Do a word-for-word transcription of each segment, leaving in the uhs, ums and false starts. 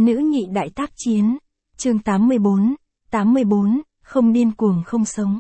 Nữ nhị đại tác chiến. Chương tám mươi bốn, tám mươi bốn, không điên cuồng không sống.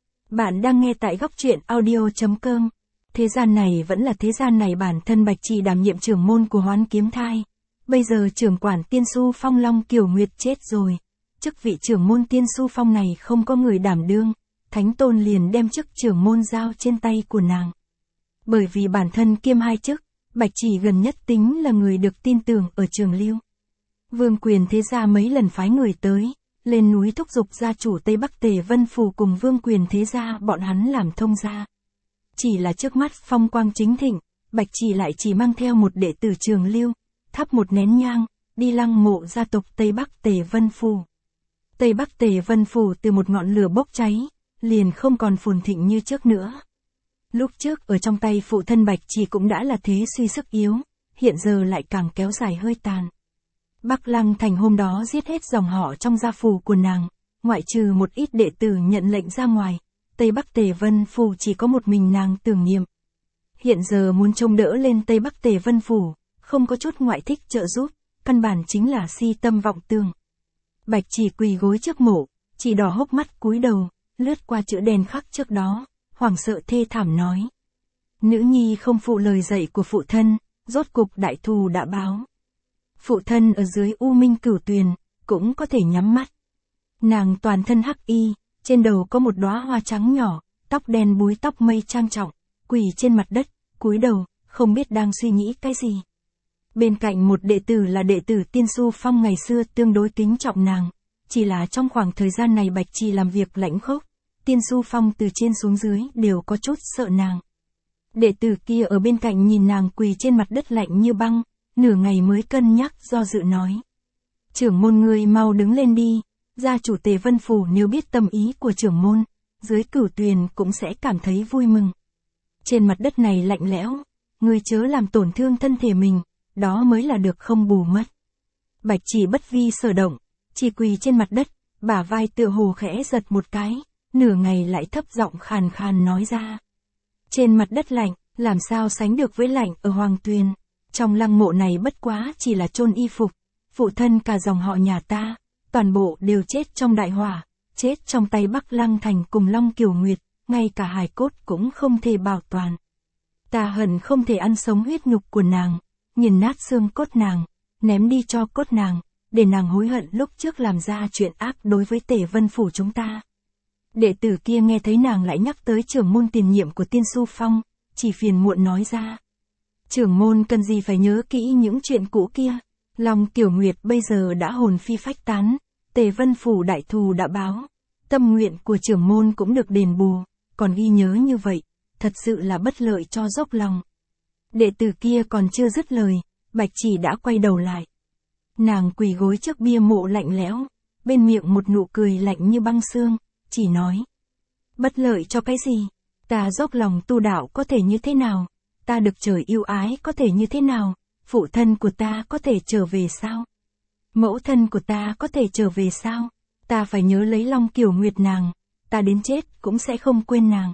Bạn đang nghe tại góc truyện audio chấm com. Thế gian này vẫn là thế gian này, bản thân Bạch Chỉ đảm nhiệm trưởng môn của Hoán Kiếm Thai. Bây giờ trưởng quản Tiên Su Phong Long Kiều Nguyệt chết rồi. Chức vị trưởng môn Tiên Su Phong này không có người đảm đương, Thánh Tôn liền đem chức trưởng môn giao trên tay của nàng. Bởi vì bản thân kiêm hai chức, Bạch Chỉ gần nhất tính là người được tin tưởng ở Trường Lưu. Vương Quyền Thế Gia mấy lần phái người tới, lên núi thúc giục gia chủ Tây Bắc Tề Vân Phủ cùng Vương Quyền Thế Gia bọn hắn làm thông gia. Chỉ là trước mắt phong quang chính thịnh, Bạch Chỉ lại chỉ mang theo một đệ tử Trường Lưu, thắp một nén nhang, đi lăng mộ gia tộc Tây Bắc Tề Vân Phủ. Tây Bắc Tề Vân Phủ từ một ngọn lửa bốc cháy, liền không còn phồn thịnh như trước nữa. Lúc trước ở trong tay phụ thân Bạch Chỉ cũng đã là thế suy sức yếu, hiện giờ lại càng kéo dài hơi tàn. Bắc Lăng Thành hôm đó giết hết dòng họ trong gia phủ của nàng, ngoại trừ một ít đệ tử nhận lệnh ra ngoài, Tây Bắc Tề Vân Phủ chỉ có một mình nàng tưởng niệm. Hiện giờ muốn trông đỡ lên Tây Bắc Tề Vân Phủ, không có chút ngoại thích trợ giúp, căn bản chính là si tâm vọng tưởng. Bạch Chỉ quỳ gối trước mộ, chỉ đỏ hốc mắt cúi đầu, lướt qua chữ đen khắc trước đó, hoảng sợ thê thảm nói. Nữ nhi không phụ lời dạy của phụ thân, rốt cục đại thù đã báo. Phụ thân ở dưới U Minh Cửu Tuyền, cũng có thể nhắm mắt. Nàng toàn thân hắc y, trên đầu có một đóa hoa trắng nhỏ, tóc đen búi tóc mây trang trọng, quỳ trên mặt đất, cúi đầu, không biết đang suy nghĩ cái gì. Bên cạnh một đệ tử là đệ tử Tiên Su Phong ngày xưa tương đối kính trọng nàng, chỉ là trong khoảng thời gian này Bạch Chỉ làm việc lãnh khốc, Tiên Su Phong từ trên xuống dưới đều có chút sợ nàng. Đệ tử kia ở bên cạnh nhìn nàng quỳ trên mặt đất lạnh như băng, nửa ngày mới cân nhắc do dự nói. Trưởng môn ngươi mau đứng lên đi, gia chủ Tề Vân Phủ nếu biết tâm ý của trưởng môn, dưới Cửu Tuyền cũng sẽ cảm thấy vui mừng. Trên mặt đất này lạnh lẽo, ngươi chớ làm tổn thương thân thể mình, đó mới là được không bù mất. Bạch Chỉ bất vi sở động, chỉ quỳ trên mặt đất, bả vai tựa hồ khẽ giật một cái, nửa ngày lại thấp giọng khàn khàn nói ra. Trên mặt đất lạnh, làm sao sánh được với lạnh ở Hoàng Tuyền. Trong lăng mộ này bất quá chỉ là chôn y phục, phụ thân cả dòng họ nhà ta, toàn bộ đều chết trong đại hỏa, chết trong tay Bắc Lăng Thành cùng Long Kiều Nguyệt, ngay cả hài cốt cũng không thể bảo toàn. Ta hận không thể ăn sống huyết nhục của nàng, nghiền nát xương cốt nàng, ném đi cho cốt nàng, để nàng hối hận lúc trước làm ra chuyện ác đối với Tề Vân Phủ chúng ta. Đệ tử kia nghe thấy nàng lại nhắc tới trưởng môn tiền nhiệm của Tiên Su Phong, chỉ phiền muộn nói ra. Trưởng môn cần gì phải nhớ kỹ những chuyện cũ kia, Long Kiều Nguyệt bây giờ đã hồn phi phách tán, Tề Vân Phủ đại thù đã báo, tâm nguyện của trưởng môn cũng được đền bù, còn ghi nhớ như vậy, thật sự là bất lợi cho dốc lòng. Đệ tử kia còn chưa dứt lời, Bạch Chỉ đã quay đầu lại. Nàng quỳ gối trước bia mộ lạnh lẽo, bên miệng một nụ cười lạnh như băng xương, chỉ nói. Bất lợi cho cái gì? Ta dốc lòng tu đạo có thể như thế nào? Ta được trời yêu ái có thể như thế nào? Phụ thân của ta có thể trở về sao? Mẫu thân của ta có thể trở về sao? Ta phải nhớ lấy Long Kiều Nguyệt nàng, ta đến chết cũng sẽ không quên nàng.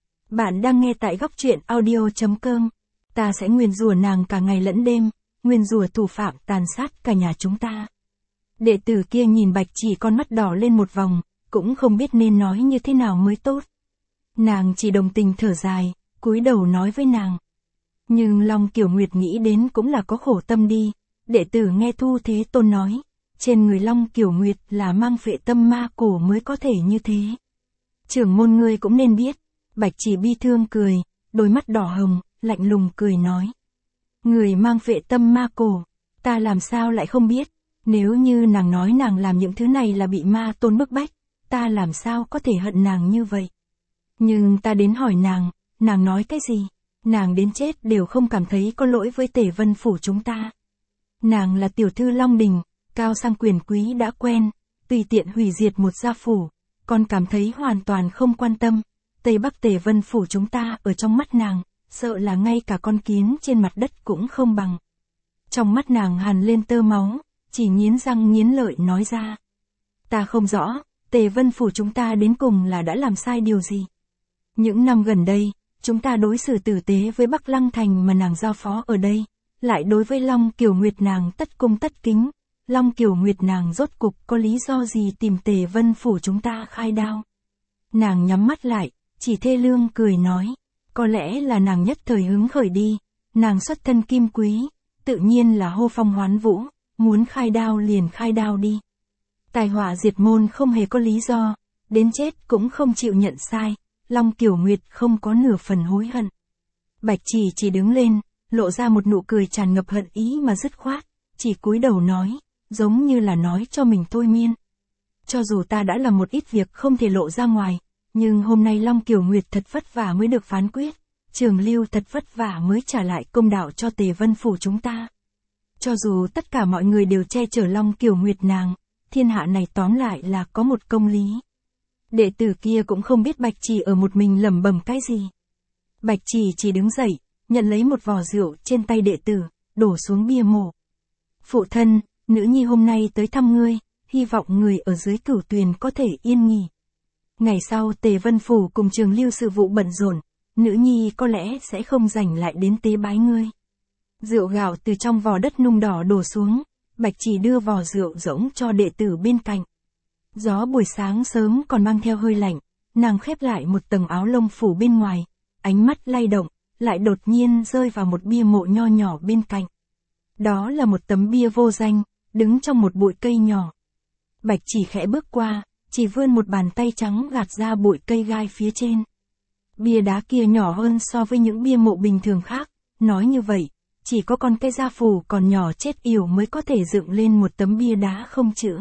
Bạn đang nghe tại góc truyện audio chấm com. Ta sẽ nguyền rủa nàng cả ngày lẫn đêm, nguyền rủa thủ phạm tàn sát cả nhà chúng ta. Đệ tử kia nhìn Bạch Chỉ con mắt đỏ lên một vòng, cũng không biết nên nói như thế nào mới tốt. Nàng chỉ đồng tình thở dài, cúi đầu nói với nàng. Nhưng Long Kiều Nguyệt nghĩ đến cũng là có khổ tâm đi, đệ tử nghe Thu Thế Tôn nói, trên người Long Kiều Nguyệt là mang phệ tâm ma cổ mới có thể như thế. Trưởng môn ngươi cũng nên biết. Bạch Chỉ bi thương cười, đôi mắt đỏ hồng, lạnh lùng cười nói. Người mang phệ tâm ma cổ, ta làm sao lại không biết, nếu như nàng nói nàng làm những thứ này là bị ma tôn bức bách, ta làm sao có thể hận nàng như vậy. Nhưng ta đến hỏi nàng, nàng nói cái gì? Nàng đến chết đều không cảm thấy có lỗi với Tề Vân Phủ chúng ta. Nàng là tiểu thư Long Đình, cao sang quyền quý đã quen, tùy tiện hủy diệt một gia phủ, còn cảm thấy hoàn toàn không quan tâm. Tây Bắc Tề Vân Phủ chúng ta ở trong mắt nàng, sợ là ngay cả con kiến trên mặt đất cũng không bằng. Trong mắt nàng hằn lên tơ máu, chỉ nghiến răng nghiến lợi nói ra. Ta không rõ, Tề Vân Phủ chúng ta đến cùng là đã làm sai điều gì. Những năm gần đây, chúng ta đối xử tử tế với Bắc Lăng Thành mà nàng giao phó ở đây, lại đối với Long Kiều Nguyệt nàng tất cung tất kính, Long Kiều Nguyệt nàng rốt cục có lý do gì tìm Tề Vân Phủ chúng ta khai đao. Nàng nhắm mắt lại, chỉ thê lương cười nói, có lẽ là nàng nhất thời hứng khởi đi, nàng xuất thân kim quý, tự nhiên là hô phong hoán vũ, muốn khai đao liền khai đao đi. Tai họa diệt môn không hề có lý do, đến chết cũng không chịu nhận sai, Long Kiều Nguyệt không có nửa phần hối hận. Bạch Chỉ chỉ đứng lên, lộ ra một nụ cười tràn ngập hận ý mà dứt khoát, chỉ cúi đầu nói, giống như là nói cho mình thôi miên. Cho dù ta đã làm một ít việc không thể lộ ra ngoài, nhưng hôm nay Long Kiều Nguyệt thật vất vả mới được phán quyết, Trường Lưu thật vất vả mới trả lại công đạo cho Tề Vân Phủ chúng ta. Cho dù tất cả mọi người đều che chở Long Kiều Nguyệt nàng, thiên hạ này tóm lại là có một công lý. Đệ tử kia cũng không biết Bạch Chỉ ở một mình lẩm bẩm cái gì. Bạch Chỉ chỉ đứng dậy, nhận lấy một vò rượu trên tay đệ tử, đổ xuống bia mộ. Phụ thân, nữ nhi hôm nay tới thăm ngươi, hy vọng người ở dưới Cửu Tuyền có thể yên nghỉ. Ngày sau Tề Vân Phủ cùng Trường Lưu sự vụ bận rộn, nữ nhi có lẽ sẽ không rảnh lại đến tế bái ngươi. Rượu gạo từ trong vò đất nung đỏ đổ xuống, Bạch Chỉ đưa vò rượu rỗng cho đệ tử bên cạnh. Gió buổi sáng sớm còn mang theo hơi lạnh, nàng khép lại một tầng áo lông phủ bên ngoài, ánh mắt lay động, lại đột nhiên rơi vào một bia mộ nho nhỏ bên cạnh. Đó là một tấm bia vô danh, đứng trong một bụi cây nhỏ. Bạch Chỉ khẽ bước qua, chỉ vươn một bàn tay trắng gạt ra bụi cây gai phía trên. Bia đá kia nhỏ hơn so với những bia mộ bình thường khác, nói như vậy, chỉ có con cây gia phù còn nhỏ chết yểu mới có thể dựng lên một tấm bia đá không chữ.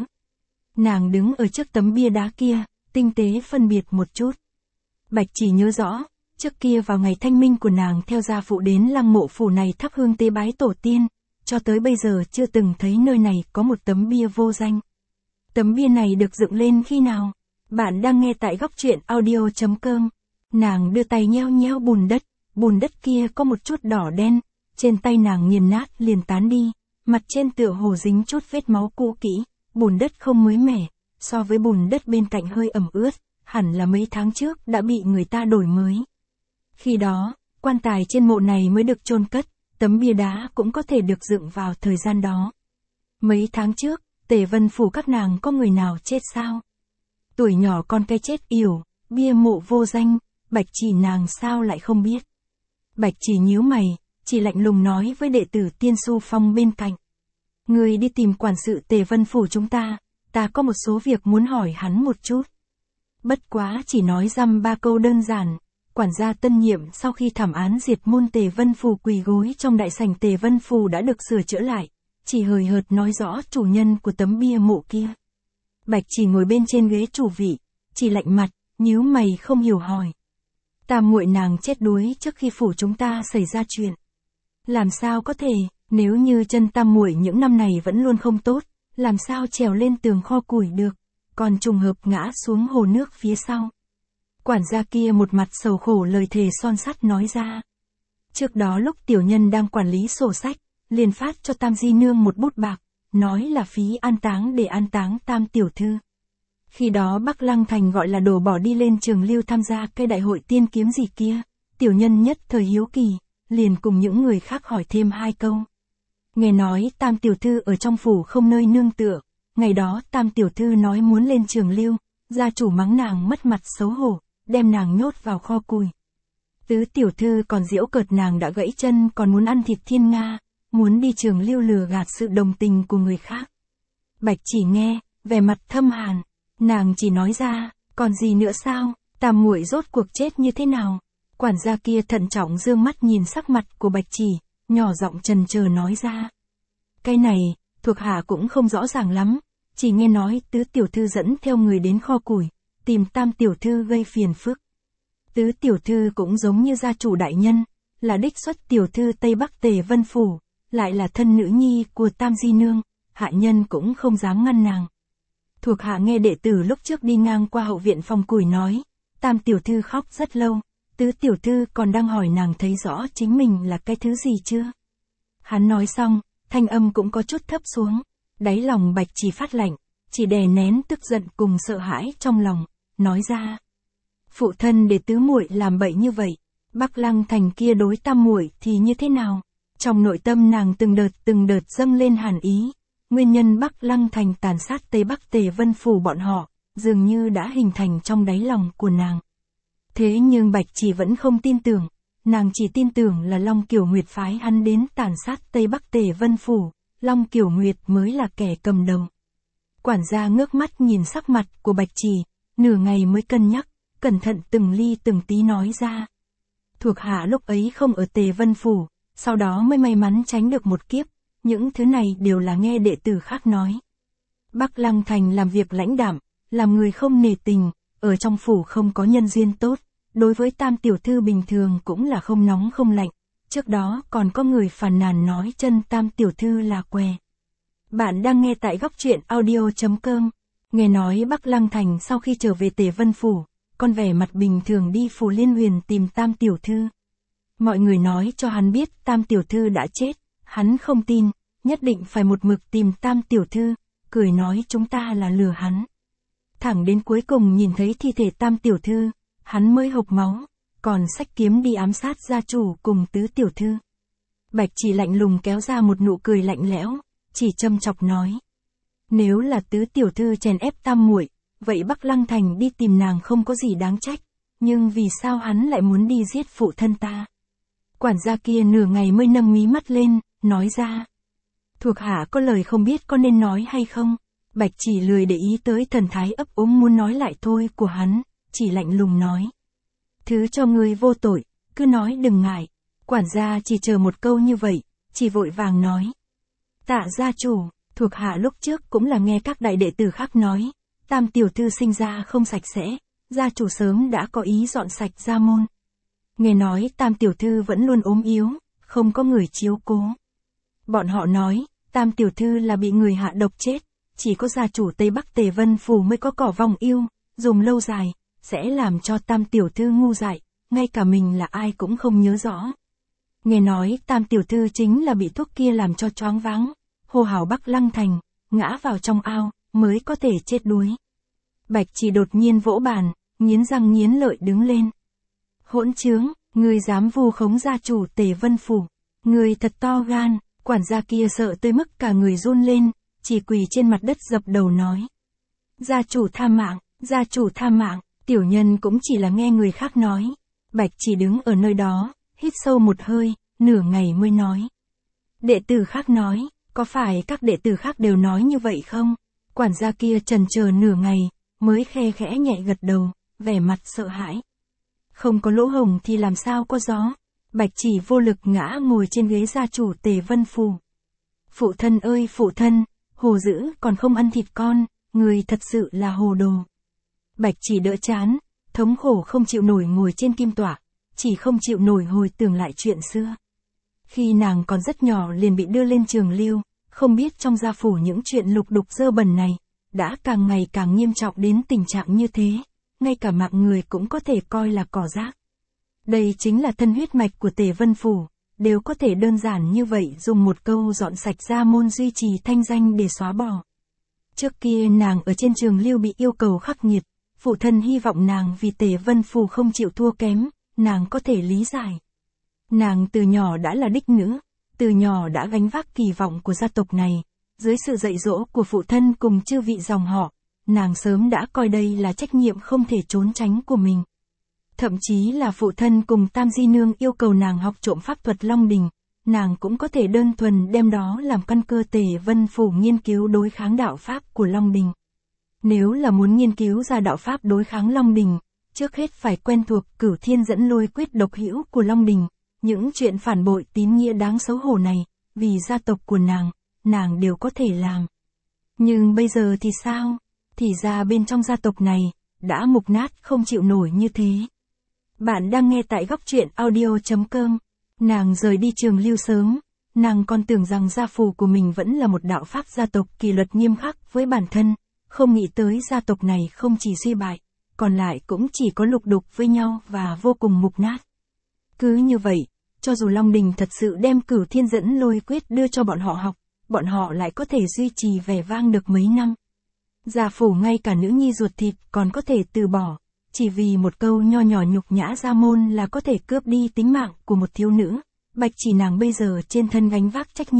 Nàng đứng ở trước tấm bia đá kia, tinh tế phân biệt một chút. Bạch Chỉ nhớ rõ, trước kia vào ngày thanh minh của nàng theo gia phụ đến lăng mộ phủ này thắp hương tế bái tổ tiên, cho tới bây giờ chưa từng thấy nơi này có một tấm bia vô danh. Tấm bia này được dựng lên khi nào? Bạn đang nghe tại góc truyện audio chấm com. Nàng đưa tay nheo nheo bùn đất, bùn đất kia có một chút đỏ đen, trên tay nàng nghiền nát liền tán đi, mặt trên tựa hồ dính chút vết máu cũ kỹ, bùn đất không mới mẻ, so với bùn đất bên cạnh hơi ẩm ướt, hẳn là mấy tháng trước đã bị người ta đổi mới. Khi đó, quan tài trên mộ này mới được chôn cất, tấm bia đá cũng có thể được dựng vào thời gian đó. Mấy tháng trước, Tề Vân Phủ các nàng có người nào chết sao? Tuổi nhỏ con cái chết yểu, bia mộ vô danh, Bạch Chỉ nàng sao lại không biết? Bạch Chỉ nhíu mày, chỉ lạnh lùng nói với đệ tử Tiên Su Phong bên cạnh. Người đi tìm quản sự Tề Vân Phủ chúng ta, ta có một số việc muốn hỏi hắn một chút. Bất quá chỉ nói dăm ba câu đơn giản, quản gia tân nhiệm sau khi thảm án diệt môn Tề Vân Phủ quỳ gối trong đại sảnh Tề Vân Phủ đã được sửa chữa lại, chỉ hời hợt nói rõ chủ nhân của tấm bia mộ kia. Bạch Chỉ ngồi bên trên ghế chủ vị, chỉ lạnh mặt, nhíu mày không hiểu hỏi. Tam muội nàng chết đuối trước khi phủ chúng ta xảy ra chuyện. Làm sao có thể, nếu như chân tam muội những năm này vẫn luôn không tốt, làm sao trèo lên tường kho củi được, còn trùng hợp ngã xuống hồ nước phía sau. Quản gia kia một mặt sầu khổ lời thề son sắt nói ra. Trước đó lúc tiểu nhân đang quản lý sổ sách, liền phát cho Tam Di Nương một bút bạc, nói là phí an táng để an táng Tam tiểu thư. Khi đó Bắc Lăng Thành gọi là đổ bỏ đi lên Trường Lưu tham gia cái đại hội tiên kiếm gì kia, tiểu nhân nhất thời hiếu kỳ, liền cùng những người khác hỏi thêm hai câu. Nghe nói Tam tiểu thư ở trong phủ không nơi nương tựa, ngày đó Tam tiểu thư nói muốn lên Trường Lưu, gia chủ mắng nàng mất mặt xấu hổ, đem nàng nhốt vào kho củi. Tứ tiểu thư còn giễu cợt nàng đã gãy chân còn muốn ăn thịt thiên nga, muốn đi Trường Lưu lừa gạt sự đồng tình của người khác. Bạch Chỉ nghe, vẻ mặt thâm hàn, nàng chỉ nói ra, còn gì nữa sao, Tam muội rốt cuộc chết như thế nào? Quản gia kia thận trọng dương mắt nhìn sắc mặt của Bạch Chỉ, nhỏ giọng chần chờ nói ra. Cái này, thuộc hạ cũng không rõ ràng lắm, chỉ nghe nói tứ tiểu thư dẫn theo người đến kho củi, tìm Tam tiểu thư gây phiền phức. Tứ tiểu thư cũng giống như gia chủ đại nhân, là đích xuất tiểu thư Tây Bắc Tề Vân Phủ, lại là thân nữ nhi của Tam Di Nương, hạ nhân cũng không dám ngăn nàng. Thuộc hạ nghe đệ tử lúc trước đi ngang qua hậu viện phòng củi nói, Tam tiểu thư khóc rất lâu, tứ tiểu thư còn đang hỏi nàng thấy rõ chính mình là cái thứ gì chưa. Hắn nói xong, thanh âm cũng có chút thấp xuống, đáy lòng Bạch Chỉ phát lạnh, chỉ đè nén tức giận cùng sợ hãi trong lòng, nói ra. Phụ thân để tứ muội làm bậy như vậy, Bắc Lăng Thành kia đối Tam muội thì như thế nào? Trong nội tâm nàng từng đợt từng đợt dâng lên hàn ý, nguyên nhân Bắc Lăng Thành tàn sát Tây Bắc Tề Vân Phủ bọn họ, dường như đã hình thành trong đáy lòng của nàng. Thế nhưng Bạch Chỉ vẫn không tin tưởng, nàng chỉ tin tưởng là Long Kiều Nguyệt phái hắn đến tàn sát Tây Bắc Tề Vân Phủ, Long Kiều Nguyệt mới là kẻ cầm đầu. Quản gia ngước mắt nhìn sắc mặt của Bạch Chỉ, nửa ngày mới cân nhắc, cẩn thận từng ly từng tí nói ra. Thuộc hạ lúc ấy không ở Tề Vân Phủ, sau đó mới may mắn tránh được một kiếp, những thứ này đều là nghe đệ tử khác nói. Bắc Lăng Thành làm việc lãnh đạm, làm người không nề tình, ở trong phủ không có nhân duyên tốt, đối với Tam tiểu thư bình thường cũng là không nóng không lạnh, trước đó còn có người phàn nàn nói chân Tam tiểu thư là què. Bạn đang nghe tại góc truyện audio chấm com. Nghe nói Bắc Lăng Thành sau khi trở về Tề Vân Phủ, con vẻ mặt bình thường đi Phủ Liên Huyền tìm Tam tiểu thư. Mọi người nói cho hắn biết Tam tiểu thư đã chết, hắn không tin, nhất định phải một mực tìm Tam tiểu thư, cười nói chúng ta là lừa hắn. Thẳng đến cuối cùng nhìn thấy thi thể Tam tiểu thư, hắn mới hộc máu, còn xách kiếm đi ám sát gia chủ cùng Tứ tiểu thư. Bạch Chỉ lạnh lùng kéo ra một nụ cười lạnh lẽo, chỉ châm chọc nói: nếu là Tứ tiểu thư chèn ép Tam muội, vậy Bắc Lăng Thành đi tìm nàng không có gì đáng trách, nhưng vì sao hắn lại muốn đi giết phụ thân ta? Quản gia kia nửa ngày mới nâng mí mắt lên, nói ra: thuộc hạ có lời không biết có nên nói hay không. Bạch Chỉ lười để ý tới thần thái ấp úng muốn nói lại thôi của hắn, chỉ lạnh lùng nói: thứ cho ngươi vô tội, cứ nói đừng ngại. Quản gia chỉ chờ một câu như vậy, chỉ vội vàng nói: tạ gia chủ, thuộc hạ lúc trước cũng là nghe các đại đệ tử khác nói, Tam tiểu thư sinh ra không sạch sẽ, gia chủ sớm đã có ý dọn sạch gia môn. Nghe nói Tam tiểu thư vẫn luôn ốm yếu, không có người chiếu cố. Bọn họ nói, Tam tiểu thư là bị người hạ độc chết, chỉ có gia chủ Tây Bắc Tề Vân Phủ mới có cỏ vong yêu, dùng lâu dài, sẽ làm cho Tam tiểu thư ngu dại, ngay cả mình là ai cũng không nhớ rõ. Nghe nói Tam tiểu thư chính là bị thuốc kia làm cho choáng váng, hô hào Bắc Lăng Thành, ngã vào trong ao, mới có thể chết đuối. Bạch Chỉ đột nhiên vỗ bàn, nghiến răng nghiến lợi đứng lên. Hỗn trướng, ngươi dám vu khống gia chủ Tề Vân Phủ, ngươi thật to gan. Quản gia kia sợ tới mức cả người run lên, chỉ quỳ trên mặt đất dập đầu nói: gia chủ tha mạng, gia chủ tha mạng. Tiểu nhân cũng chỉ là nghe người khác nói. Bạch Chỉ đứng ở nơi đó, hít sâu một hơi, nửa ngày mới nói: đệ tử khác nói, có phải các đệ tử khác đều nói như vậy không? Quản gia kia trần chờ nửa ngày, mới khe khẽ nhẹ gật đầu, vẻ mặt sợ hãi. Không có lỗ hổng thì làm sao có gió. Bạch Chỉ vô lực ngã ngồi trên ghế gia chủ Tề Vân Phủ. Phụ thân ơi phụ thân, hồ dữ còn không ăn thịt con, người thật sự là hồ đồ. Bạch Chỉ đỡ chán, thống khổ không chịu nổi ngồi trên kim tọa, chỉ không chịu nổi hồi tưởng lại chuyện xưa. Khi nàng còn rất nhỏ liền bị đưa lên trường lưu, không biết trong gia phủ những chuyện lục đục dơ bẩn này, đã càng ngày càng nghiêm trọng đến tình trạng như thế, ngay cả mạng người cũng có thể coi là cỏ rác. Đây chính là thân huyết mạch của Tề Vân Phủ, đều có thể đơn giản như vậy dùng một câu dọn sạch gia môn duy trì thanh danh để xóa bỏ. Trước kia nàng ở trên trường lưu bị yêu cầu khắc nghiệt, phụ thân hy vọng nàng vì Tề Vân Phủ không chịu thua kém, nàng có thể lý giải. Nàng từ nhỏ đã là đích nữ, từ nhỏ đã gánh vác kỳ vọng của gia tộc này, dưới sự dạy dỗ của phụ thân cùng chư vị dòng họ, nàng sớm đã coi đây là trách nhiệm không thể trốn tránh của mình. Thậm chí là phụ thân cùng Tam Di Nương yêu cầu nàng học trộm pháp thuật Long Đình, nàng cũng có thể đơn thuần đem đó làm căn cơ Tề Vân Phủ nghiên cứu đối kháng đạo pháp của Long Đình. Nếu là muốn nghiên cứu ra đạo pháp đối kháng Long Đình, trước hết phải quen thuộc Cửu Thiên Dẫn Lôi Quyết độc hữu của Long Đình, những chuyện phản bội tín nghĩa đáng xấu hổ này, vì gia tộc của nàng, nàng đều có thể làm. Nhưng bây giờ thì sao? Thì ra bên trong gia tộc này, đã mục nát không chịu nổi như thế. Bạn đang nghe tại góc truyện audio chấm com. Nàng rời đi trường lưu sớm, nàng còn tưởng rằng gia phủ của mình vẫn là một đạo pháp gia tộc kỷ luật nghiêm khắc với bản thân, không nghĩ tới gia tộc này không chỉ suy bại, còn lại cũng chỉ có lục đục với nhau và vô cùng mục nát. Cứ như vậy, cho dù Long Đình thật sự đem Cửu Thiên Dẫn Lôi Quyết đưa cho bọn họ học, bọn họ lại có thể duy trì vẻ vang được mấy năm. Gia phủ ngay cả nữ nhi ruột thịt còn có thể từ bỏ, chỉ vì một câu nho nhỏ nhục nhã gia môn là có thể cướp đi tính mạng của một thiếu nữ. Bạch Chỉ nàng bây giờ trên thân gánh vác trách nhiệm,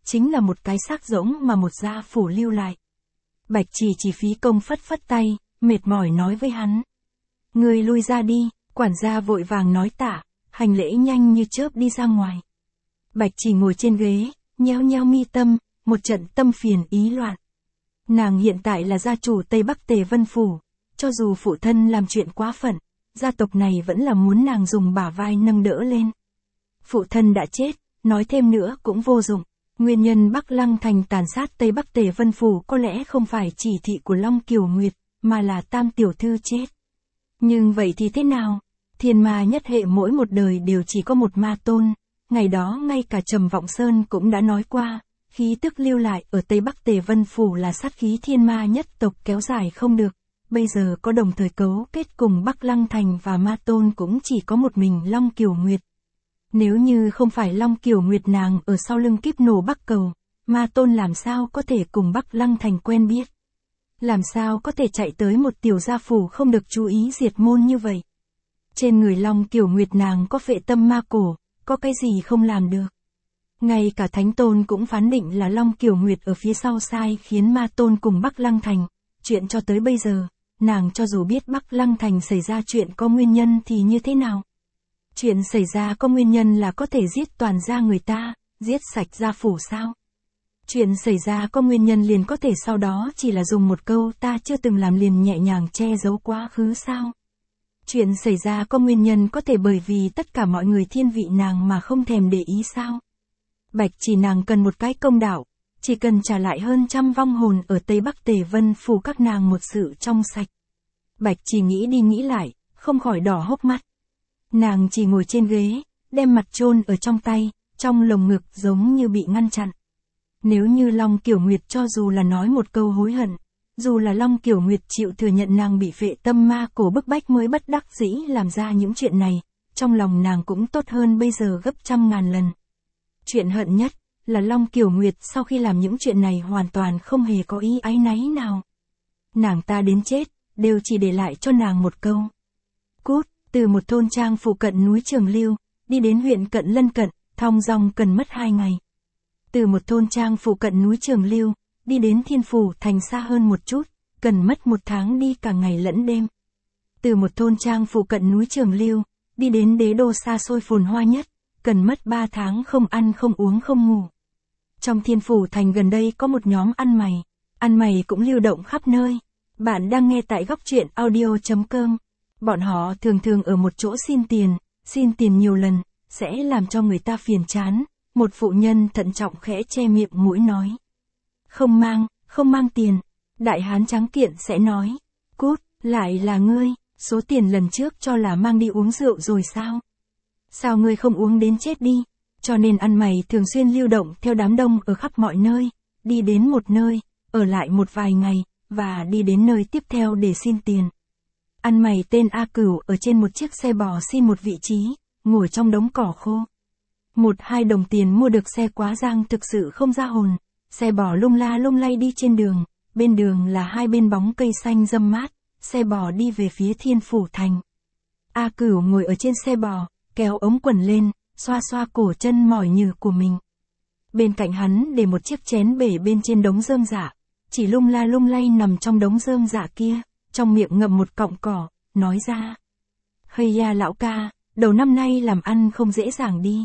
chính là một cái xác rỗng mà một gia phủ lưu lại. Bạch Chỉ chỉ phí công phất phất tay, mệt mỏi nói với hắn. Ngươi lui ra đi, quản gia vội vàng nói tạ, hành lễ nhanh như chớp đi ra ngoài. Bạch Chỉ ngồi trên ghế, nheo nheo mi tâm, một trận tâm phiền ý loạn. Nàng hiện tại là gia chủ Tây Bắc Tề Vân Phủ, cho dù phụ thân làm chuyện quá phận, gia tộc này vẫn là muốn nàng dùng bả vai nâng đỡ lên. Phụ thân đã chết, nói thêm nữa cũng vô dụng. Nguyên nhân Bắc Lăng Thành tàn sát Tây Bắc Tề Vân Phủ có lẽ không phải chỉ thị của Long Kiều Nguyệt, mà là Tam tiểu thư chết. Nhưng vậy thì thế nào? Thiên ma nhất hệ mỗi một đời đều chỉ có một ma tôn, ngày đó ngay cả Trầm Vọng Sơn cũng đã nói qua, khí tức lưu lại ở Tây Bắc Tề Vân Phủ là sát khí thiên ma nhất tộc kéo dài không được, bây giờ có đồng thời cấu kết cùng Bắc Lăng Thành và ma tôn cũng chỉ có một mình Long Kiều Nguyệt. Nếu như không phải Long Kiều Nguyệt nàng ở sau lưng kiếp nổ Bắc Cầu, ma tôn làm sao có thể cùng Bắc Lăng Thành quen biết? Làm sao có thể chạy tới một tiểu gia phủ không được chú ý diệt môn như vậy? Trên người Long Kiều Nguyệt nàng có phệ tâm ma cổ, có cái gì không làm được? Ngay cả Thánh Tôn cũng phán định là Long Kiều Nguyệt ở phía sau sai khiến ma tôn cùng Bắc Lăng Thành. Chuyện cho tới bây giờ, nàng cho dù biết Bắc Lăng Thành xảy ra chuyện có nguyên nhân thì như thế nào? Chuyện xảy ra có nguyên nhân là có thể giết toàn gia người ta, giết sạch gia phủ sao? Chuyện xảy ra có nguyên nhân liền có thể sau đó chỉ là dùng một câu ta chưa từng làm liền nhẹ nhàng che giấu quá khứ sao? Chuyện xảy ra có nguyên nhân có thể bởi vì tất cả mọi người thiên vị nàng mà không thèm để ý sao? Bạch Chỉ nàng cần một cái công đạo, chỉ cần trả lại hơn trăm vong hồn ở Tây Bắc Tề Vân Phủ các nàng một sự trong sạch. Bạch Chỉ nghĩ đi nghĩ lại, không khỏi đỏ hốc mắt. Nàng chỉ ngồi trên ghế, đem mặt chôn ở trong tay, trong lồng ngực giống như bị ngăn chặn. Nếu như Long Kiều Nguyệt cho dù là nói một câu hối hận, dù là Long Kiều Nguyệt chịu thừa nhận nàng bị phệ tâm ma cổ bức bách mới bất đắc dĩ làm ra những chuyện này, trong lòng nàng cũng tốt hơn bây giờ gấp trăm ngàn lần. Chuyện hận nhất là Long Kiều Nguyệt sau khi làm những chuyện này hoàn toàn không hề có ý áy náy nào. Nàng ta đến chết, đều chỉ để lại cho nàng một câu. Cút, từ một thôn trang phụ cận núi Trường Lưu, đi đến huyện cận lân cận, thong dong cần mất hai ngày. Từ một thôn trang phụ cận núi Trường Lưu, đi đến Thiên Phủ Thành xa hơn một chút, cần mất một tháng đi cả ngày lẫn đêm. Từ một thôn trang phụ cận núi Trường Lưu, đi đến đế đô xa xôi phồn hoa nhất, cần mất ba tháng không ăn không uống không ngủ. Trong Thiên Phủ Thành gần đây có một nhóm ăn mày, ăn mày cũng lưu động khắp nơi. Bạn đang nghe tại góc truyện audio chấm com. Bọn họ thường thường ở một chỗ xin tiền, xin tiền nhiều lần, sẽ làm cho người ta phiền chán. Một phụ nhân thận trọng khẽ che miệng mũi nói. Không mang, không mang tiền. Đại hán trắng kiện sẽ nói. Cút, lại là ngươi, số tiền lần trước cho là mang đi uống rượu rồi sao? Sao ngươi không uống đến chết đi? Cho nên ăn mày thường xuyên lưu động theo đám đông ở khắp mọi nơi, đi đến một nơi, ở lại một vài ngày, và đi đến nơi tiếp theo để xin tiền. Ăn mày tên A Cửu ở trên một chiếc xe bò xin một vị trí, ngồi trong đống cỏ khô. Một hai đồng tiền mua được xe quá giang thực sự không ra hồn, xe bò lung la lung lay đi trên đường, bên đường là hai bên bóng cây xanh râm mát, xe bò đi về phía Thiên Phủ Thành. A Cửu ngồi ở trên xe bò, kéo ống quần lên, xoa xoa cổ chân mỏi nhừ của mình. Bên cạnh hắn để một chiếc chén bể bên trên đống rơm rạ, chỉ lung la lung lay nằm trong đống rơm rạ kia, trong miệng ngậm một cọng cỏ, nói ra. Hây ya lão ca, đầu năm nay làm ăn không dễ dàng đi.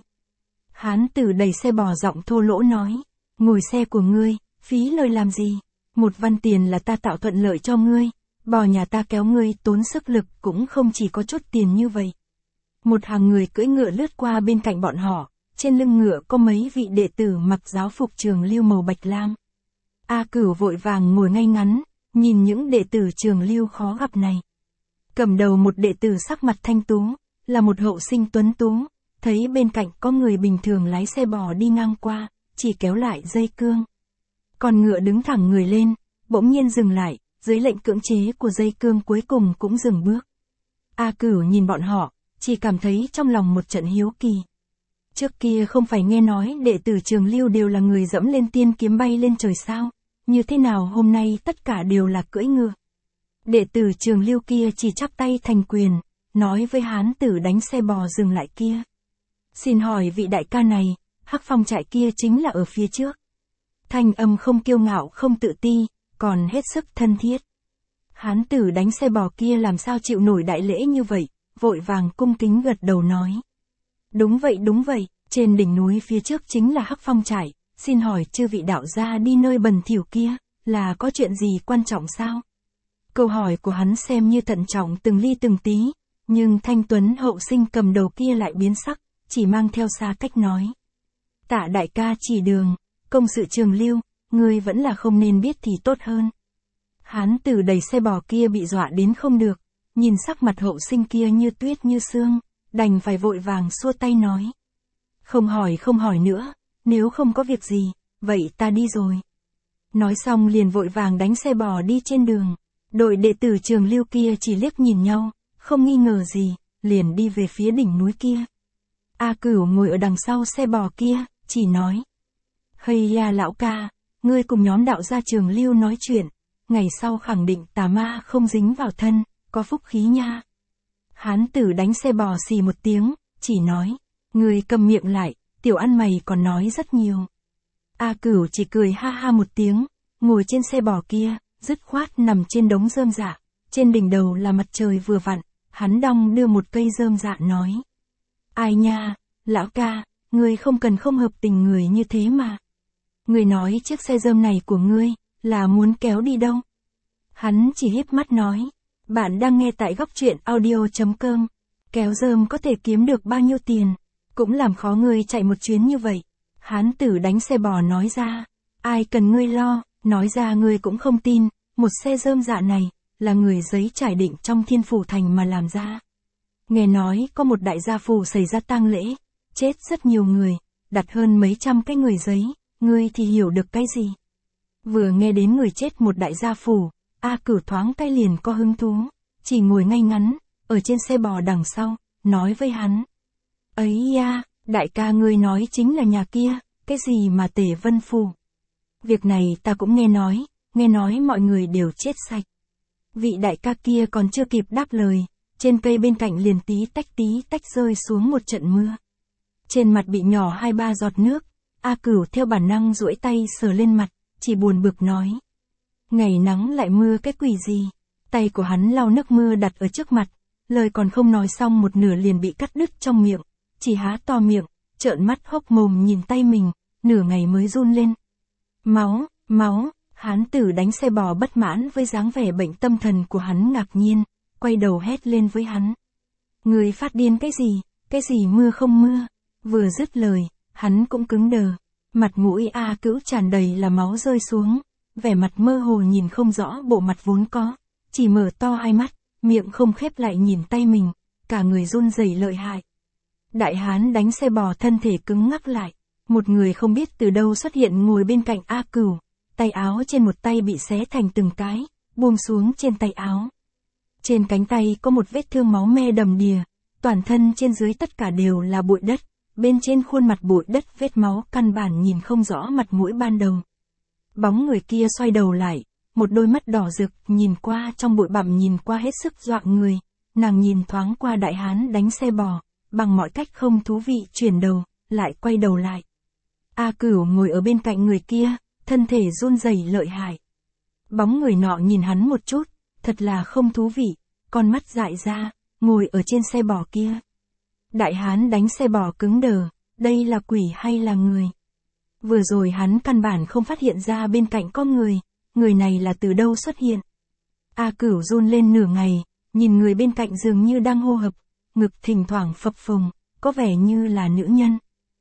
Hán tử đẩy xe bò giọng thô lỗ nói, ngồi xe của ngươi, phí lời làm gì, một văn tiền là ta tạo thuận lợi cho ngươi, bò nhà ta kéo ngươi tốn sức lực cũng không chỉ có chút tiền như vậy. Một hàng người cưỡi ngựa lướt qua bên cạnh bọn họ, trên lưng ngựa có mấy vị đệ tử mặc giáo phục Trường Lưu màu bạch lam. A Cửu vội vàng ngồi ngay ngắn, nhìn những đệ tử Trường Lưu khó gặp này. Cầm đầu một đệ tử sắc mặt thanh tú, là một hậu sinh tuấn tú, thấy bên cạnh có người bình thường lái xe bò đi ngang qua, chỉ kéo lại dây cương. Còn ngựa đứng thẳng người lên, bỗng nhiên dừng lại, dưới lệnh cưỡng chế của dây cương cuối cùng cũng dừng bước. A Cửu nhìn bọn họ, chỉ cảm thấy trong lòng một trận hiếu kỳ. Trước kia không phải nghe nói đệ tử Trường Lưu đều là người dẫm lên tiên kiếm bay lên trời sao, như thế nào hôm nay tất cả đều là cưỡi ngựa. Đệ tử Trường Lưu kia chỉ chắp tay thành quyền, nói với hán tử đánh xe bò dừng lại kia. Xin hỏi vị đại ca này, Hắc Phong trại kia chính là ở phía trước, thanh âm không kiêu ngạo không tự ti, còn hết sức thân thiết. Hán tử đánh xe bò kia làm sao chịu nổi đại lễ như vậy, vội vàng cung kính gật đầu nói. Đúng vậy đúng vậy, trên đỉnh núi phía trước chính là Hắc Phong trại, xin hỏi chư vị đạo gia đi nơi bần thỉu kia, là có chuyện gì quan trọng sao? Câu hỏi của hắn xem như thận trọng từng ly từng tí, nhưng thanh tuấn hậu sinh cầm đầu kia lại biến sắc, chỉ mang theo xa cách nói. Tạ đại ca chỉ đường, công sự trường lưu, ngươi vẫn là không nên biết thì tốt hơn. Hán tử đẩy xe bò kia bị dọa đến không được, nhìn sắc mặt hậu sinh kia như tuyết như sương, đành phải vội vàng xua tay nói. Không hỏi không hỏi nữa, nếu không có việc gì, vậy ta đi rồi. Nói xong liền vội vàng đánh xe bò đi trên đường, đội đệ tử trường lưu kia chỉ liếc nhìn nhau, không nghi ngờ gì, liền đi về phía đỉnh núi kia. A Cửu ngồi ở đằng sau xe bò kia, chỉ nói. Hây ya lão ca, ngươi cùng nhóm đạo gia trường lưu nói chuyện, ngày sau khẳng định tà ma không dính vào thân, có phúc khí nha. Hán tử đánh xe bò xì một tiếng, chỉ nói. Ngươi cầm miệng lại, tiểu ăn mày còn nói rất nhiều. A Cửu chỉ cười ha ha một tiếng, ngồi trên xe bò kia, dứt khoát nằm trên đống rơm rạ, trên đỉnh đầu là mặt trời vừa vặn, hắn đong đưa một cây rơm rạ nói. Ai nha, lão ca, ngươi không cần không hợp tình người như thế mà. Ngươi nói chiếc xe rơm này của ngươi, là muốn kéo đi đâu? Hắn chỉ híp mắt nói, bạn đang nghe tại góc truyện audio chấm com, kéo rơm có thể kiếm được bao nhiêu tiền, cũng làm khó ngươi chạy một chuyến như vậy. Hán tử đánh xe bò nói ra, ai cần ngươi lo, nói ra ngươi cũng không tin, một xe rơm dạ này, là người giấy trải định trong Thiên Phủ Thành mà làm ra. Nghe nói có một đại gia phủ xảy ra tang lễ, chết rất nhiều người, đặt hơn mấy trăm cái người giấy, ngươi thì hiểu được cái gì? Vừa nghe đến người chết một đại gia phủ, A Cửu thoáng cái liền có hứng thú, chỉ ngồi ngay ngắn, ở trên xe bò đằng sau, nói với hắn. Ấy ya, đại ca ngươi nói chính là nhà kia, cái gì mà Tề Vân Phủ. Việc này ta cũng nghe nói, nghe nói mọi người đều chết sạch. Vị đại ca kia còn chưa kịp đáp lời, trên cây bên cạnh liền tí tách tí tách rơi xuống một trận mưa. Trên mặt bị nhỏ hai ba giọt nước, A Cửu theo bản năng duỗi tay sờ lên mặt, chỉ buồn bực nói. Ngày nắng lại mưa cái quỷ gì, tay của hắn lau nước mưa đặt ở trước mặt, lời còn không nói xong một nửa liền bị cắt đứt trong miệng, chỉ há to miệng, trợn mắt hốc mồm nhìn tay mình, nửa ngày mới run lên. Máu, máu, hán tử đánh xe bò bất mãn với dáng vẻ bệnh tâm thần của hắn ngạc nhiên, quay đầu hét lên với hắn. Người phát điên cái gì, cái gì mưa không mưa, vừa dứt lời, hắn cũng cứng đờ, mặt mũi A Cửu tràn đầy là máu rơi xuống, vẻ mặt mơ hồ nhìn không rõ bộ mặt vốn có, chỉ mở to hai mắt, miệng không khép lại nhìn tay mình, cả người run rẩy lợi hại. Đại hán đánh xe bò thân thể cứng ngắc lại, một người không biết từ đâu xuất hiện ngồi bên cạnh A Cửu, tay áo trên một tay bị xé thành từng cái, buông xuống trên tay áo. Trên cánh tay có một vết thương máu me đầm đìa, toàn thân trên dưới tất cả đều là bụi đất, bên trên khuôn mặt bụi đất vết máu căn bản nhìn không rõ mặt mũi ban đầu. Bóng người kia xoay đầu lại, một đôi mắt đỏ rực nhìn qua trong bụi bặm nhìn qua hết sức dọa người, nàng nhìn thoáng qua đại hán đánh xe bò, bằng mọi cách không thú vị chuyển đầu, lại quay đầu lại. A Cửu ngồi ở bên cạnh người kia, thân thể run rẩy lợi hại. Bóng người nọ nhìn hắn một chút, thật là không thú vị, con mắt dại ra, ngồi ở trên xe bò kia. Đại hán đánh xe bò cứng đờ, đây là quỷ hay là người? Vừa rồi hắn căn bản không phát hiện ra bên cạnh có người, người này là từ đâu xuất hiện. A Cửu run lên nửa ngày, nhìn người bên cạnh dường như đang hô hấp, ngực thỉnh thoảng phập phồng, có vẻ như là nữ nhân.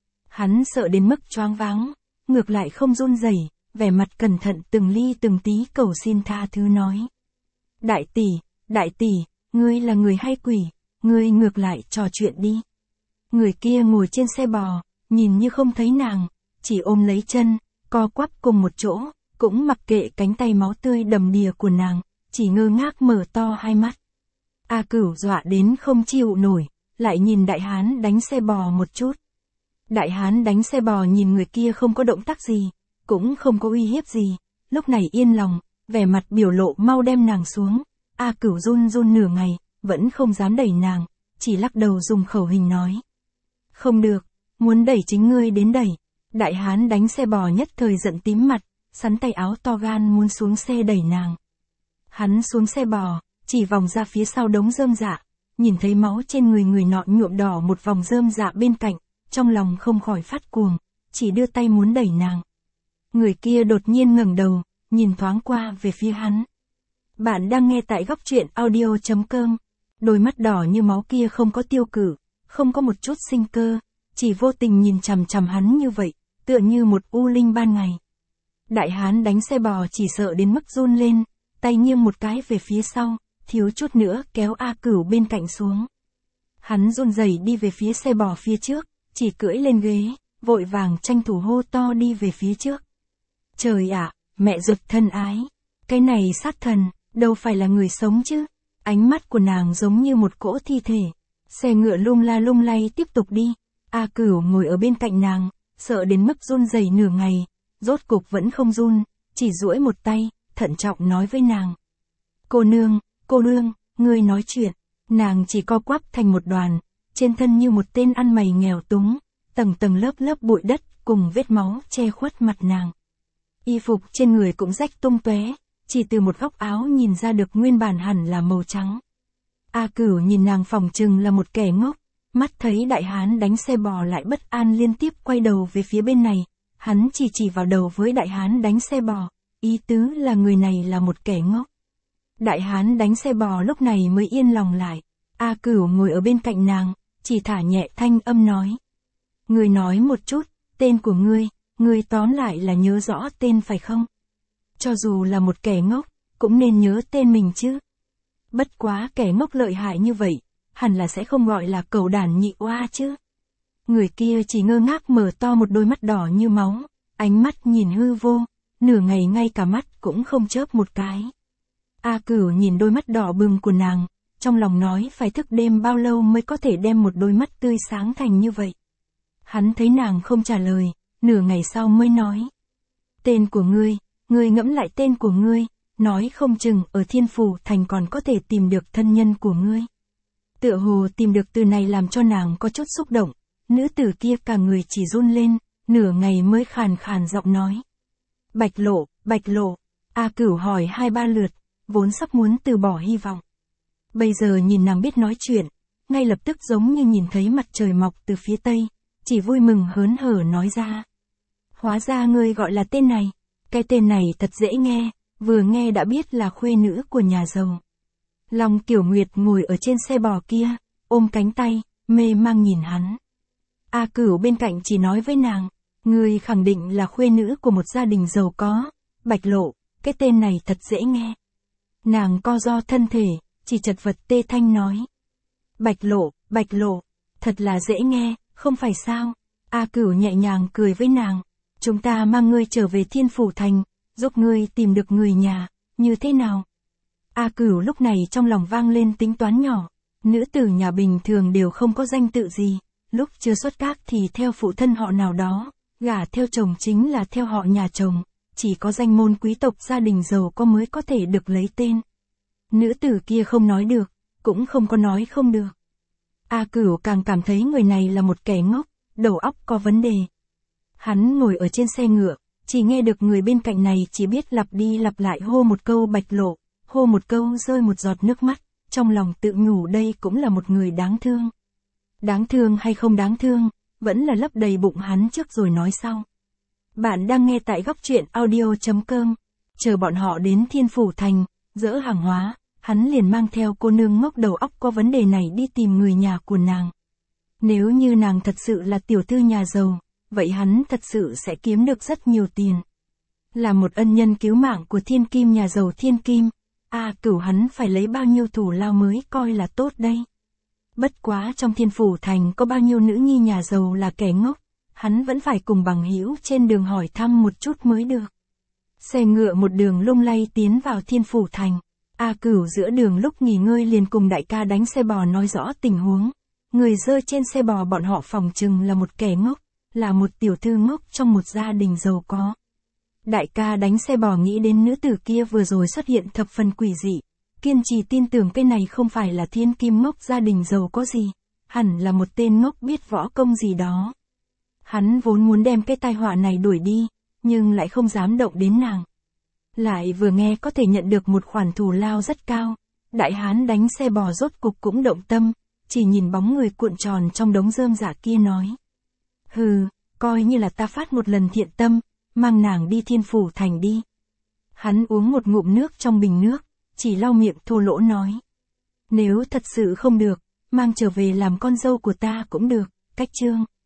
Hắn sợ đến mức choáng váng, ngược lại không run rẩy, vẻ mặt cẩn thận từng ly từng tí cầu xin tha thứ nói. Đại tỷ, đại tỷ, ngươi là người hay quỷ, ngươi ngược lại trò chuyện đi. Người kia ngồi trên xe bò, nhìn như không thấy nàng, chỉ ôm lấy chân, co quắp cùng một chỗ, cũng mặc kệ cánh tay máu tươi đầm đìa của nàng, chỉ ngơ ngác mở to hai mắt. A Cửu dọa đến không chịu nổi, lại nhìn đại hán đánh xe bò một chút. Đại hán đánh xe bò nhìn người kia không có động tác gì, cũng không có uy hiếp gì, lúc này yên lòng, vẻ mặt biểu lộ mau đem nàng xuống. A Cửu run run nửa ngày, vẫn không dám đẩy nàng, chỉ lắc đầu dùng khẩu hình nói. Không được, muốn đẩy chính ngươi đến đẩy, Đại hán đánh xe bò nhất thời giận tím mặt, sắn tay áo to gan muốn xuống xe đẩy nàng. Hắn xuống xe bò, chỉ vòng ra phía sau đống rơm rạ, nhìn thấy máu trên người người nọ nhuộm đỏ một vòng rơm rạ bên cạnh, trong lòng không khỏi phát cuồng, chỉ đưa tay muốn đẩy nàng. Người kia đột nhiên ngẩng đầu, nhìn thoáng qua về phía hắn. Bạn đang nghe tại góc truyện audio chấm com. Đôi mắt đỏ như máu kia không có tiêu cự, không có một chút sinh cơ, chỉ vô tình nhìn chằm chằm hắn như vậy, tựa như một u linh ban ngày. Đại hán đánh xe bò chỉ sợ đến mức run lên, tay nghiêng một cái về phía sau, thiếu chút nữa kéo A Cửu bên cạnh xuống. Hắn run rẩy đi về phía xe bò phía trước, chỉ cưỡi lên ghế, vội vàng tranh thủ hô to đi về phía trước. Trời ạ, mẹ ruột thân ái, cái này sát thần, đâu phải là người sống chứ. Ánh mắt của nàng giống như một cỗ thi thể. Xe ngựa lung la lung lay tiếp tục đi. A Cửu ngồi ở bên cạnh nàng, sợ đến mức run rẩy nửa ngày, rốt cục vẫn không run, chỉ duỗi một tay, thận trọng nói với nàng. Cô nương, cô nương, ngươi nói chuyện. Nàng chỉ co quắp thành một đoàn, trên thân như một tên ăn mày nghèo túng, tầng tầng lớp lớp bụi đất cùng vết máu che khuất mặt nàng. Y phục trên người cũng rách tung tóe, chỉ từ một góc áo nhìn ra được nguyên bản hẳn là màu trắng. A Cửu nhìn nàng phỏng chừng là một kẻ ngốc, mắt thấy đại hán đánh xe bò lại bất an liên tiếp quay đầu về phía bên này, hắn chỉ chỉ vào đầu với đại hán đánh xe bò, ý tứ là người này là một kẻ ngốc. Đại hán đánh xe bò lúc này mới yên lòng lại. A Cửu ngồi ở bên cạnh nàng, chỉ thả nhẹ thanh âm nói. Ngươi nói một chút, tên của ngươi, ngươi tóm lại là nhớ rõ tên phải không? Cho dù là một kẻ ngốc, cũng nên nhớ tên mình chứ. Bất quá kẻ ngốc lợi hại như vậy, hẳn là sẽ không gọi là cẩu đản nhị oa chứ. Người kia chỉ ngơ ngác mở to một đôi mắt đỏ như máu, ánh mắt nhìn hư vô, nửa ngày ngay cả mắt cũng không chớp một cái. A Cửu nhìn đôi mắt đỏ bừng của nàng, trong lòng nói phải thức đêm bao lâu mới có thể đem một đôi mắt tươi sáng thành như vậy. Hắn thấy nàng không trả lời, nửa ngày sau mới nói. Tên của ngươi, ngươi ngẫm lại tên của ngươi, nói không chừng ở Thiên Phủ Thành còn có thể tìm được thân nhân của ngươi. Tựa hồ tìm được từ này làm cho nàng có chút xúc động, nữ tử kia cả người chỉ run lên, nửa ngày mới khàn khàn giọng nói. Bạch Lộ, Bạch Lộ. A Cửu hỏi hai ba lượt, vốn sắp muốn từ bỏ hy vọng. Bây giờ nhìn nàng biết nói chuyện, ngay lập tức giống như nhìn thấy mặt trời mọc từ phía tây, chỉ vui mừng hớn hở nói ra. Hóa ra ngươi gọi là tên này, cái tên này thật dễ nghe, vừa nghe đã biết là khuê nữ của nhà giàu. Long Kiểu Nguyệt ngồi ở trên xe bò kia, ôm cánh tay, mê mang nhìn hắn. A Cửu bên cạnh chỉ nói với nàng, ngươi khẳng định là khuê nữ của một gia đình giàu có, Bạch Lộ, cái tên này thật dễ nghe. Nàng co ro thân thể, chỉ chật vật tê thanh nói. Bạch Lộ, Bạch Lộ, thật là dễ nghe, không phải sao? A Cửu nhẹ nhàng cười với nàng, chúng ta mang ngươi trở về Thiên Phủ Thành, giúp ngươi tìm được người nhà, như thế nào? A Cửu lúc này trong lòng vang lên tính toán nhỏ, nữ tử nhà bình thường đều không có danh tự gì, lúc chưa xuất các thì theo phụ thân họ nào đó, gả theo chồng chính là theo họ nhà chồng, chỉ có danh môn quý tộc gia đình giàu có mới có thể được lấy tên. Nữ tử kia không nói được, cũng không có nói không được. A Cửu càng cảm thấy người này là một kẻ ngốc, đầu óc có vấn đề. Hắn ngồi ở trên xe ngựa, chỉ nghe được người bên cạnh này chỉ biết lặp đi lặp lại hô một câu Bạch Lộ, hô một câu rơi một giọt nước mắt, trong lòng tự nhủ đây cũng là một người đáng thương. Đáng thương hay không đáng thương, vẫn là lấp đầy bụng hắn trước rồi nói sau. Bạn đang nghe tại góc truyện audio chấm com, chờ bọn họ đến Thiên Phủ Thành, dỡ hàng hóa, hắn liền mang theo cô nương ngốc đầu óc có vấn đề này đi tìm người nhà của nàng. Nếu như nàng thật sự là tiểu thư nhà giàu, vậy hắn thật sự sẽ kiếm được rất nhiều tiền. Là một ân nhân cứu mạng của thiên kim nhà giàu thiên kim, A Cửu hắn phải lấy bao nhiêu thủ lao mới coi là tốt đây. Bất quá trong Thiên Phủ Thành có bao nhiêu nữ nhi nhà giàu là kẻ ngốc, hắn vẫn phải cùng bằng hữu trên đường hỏi thăm một chút mới được. Xe ngựa một đường lung lay tiến vào Thiên Phủ Thành. A Cửu giữa đường lúc nghỉ ngơi liền cùng đại ca đánh xe bò nói rõ tình huống. Người rơi trên xe bò bọn họ phỏng chừng là một kẻ ngốc, là một tiểu thư ngốc trong một gia đình giàu có. Đại ca đánh xe bò nghĩ đến nữ tử kia vừa rồi xuất hiện thập phần quỷ dị, kiên trì tin tưởng cái này không phải là thiên kim ngốc gia đình giàu có gì, hẳn là một tên ngốc biết võ công gì đó. Hắn vốn muốn đem cái tai họa này đuổi đi, nhưng lại không dám động đến nàng. Lại vừa nghe có thể nhận được một khoản thù lao rất cao, đại hán đánh xe bò rốt cục cũng động tâm, chỉ nhìn bóng người cuộn tròn trong đống rơm rạ kia nói. Hừ, coi như là ta phát một lần thiện tâm, mang nàng đi Thiên Phủ Thành đi. Hắn uống một ngụm nước trong bình nước, chỉ lau miệng thô lỗ nói. Nếu thật sự không được, mang trở về làm con dâu của ta cũng được, cách chương.